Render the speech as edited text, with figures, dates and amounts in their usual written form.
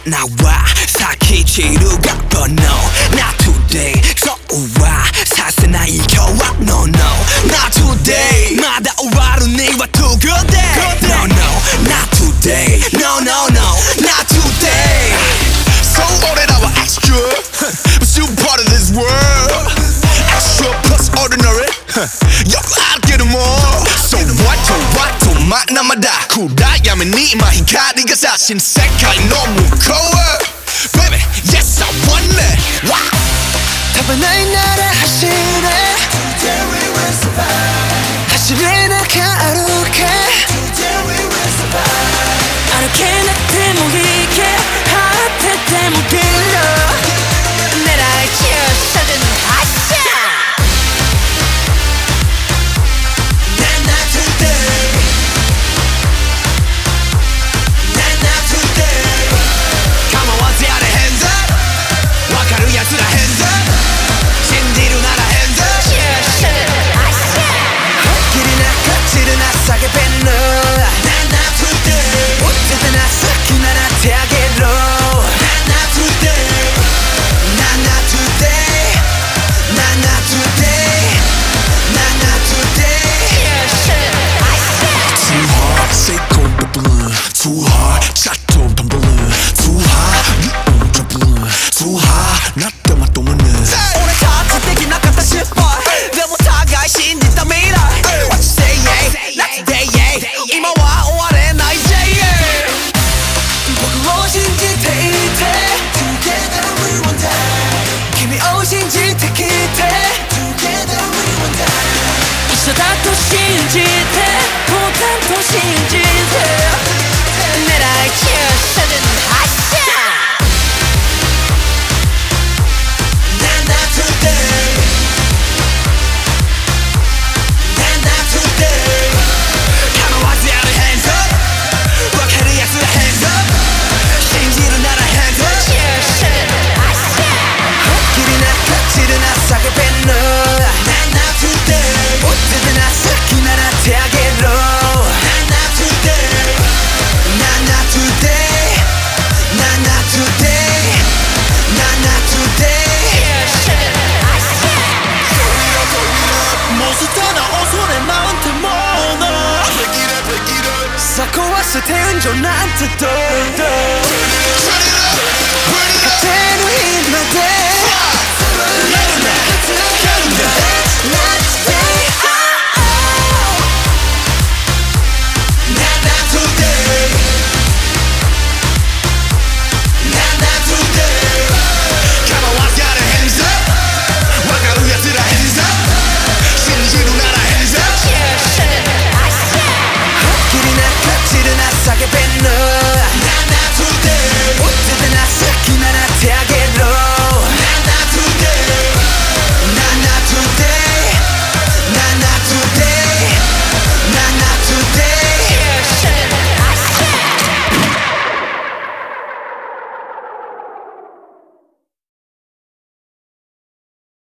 나와 사키치루가 번호 Not today 서우와 사세나 이겨와 No no Not today 마다 오와루 니와 together No no Not today No no no Not today So 오래나와 extra But you part of this world Extra plus ordinary 여고 알게 more So what to what to 만나마다 구라야면 네 마히카리가 사신 색깔이 너무 cold Baby yes I want it Wow 답은 나의 나라 하시네 Today we will survive 하시네 나가 아루케 Today we will survive 아루케 나 때문이게 하트 때문이려 내라 지어서는 하샤 Not today Not today Come on what's the other hands up わかるやつら hands up 信じるなら hands up 지어서는 하샤 길이 나 거칠은 아싸게 뱉는 Not today 어쨌든 아싸기 나라 대하게로 Not today Not today Not today Not today 지어서는 하샤 Too hard, say cold the blood Too hard, shot on the blood Too hard, you on the blood Too hard, 나 때문에 또 먹는 오늘 같이 떼기 나갔다 싶어 내 못하가 신짓다 미라 What you say yeah Not today yeah 이마와 5월에 나 이제 yeah 보고 오신지 데이트 Together we won't die 君오신지 택기태 Together we won't die 있어다 또 신짓해 보단 또 신짓해 내라 지어서는 하샤 Not today Not today Come on what's the other hands up What can the extra hands up 신지는 나라 hands up 지어서는 하샤 길이 나 거칠은 아싸게 뱉는 Not today 어쨌든 아싸기 나라 대하게로 Not today Not today Not today Not today 지어서는 하샤 몬스터나 어손의 마운트 모너 사코와스 태운조 난트 또 Turn it up Burn it up 때로 힘나대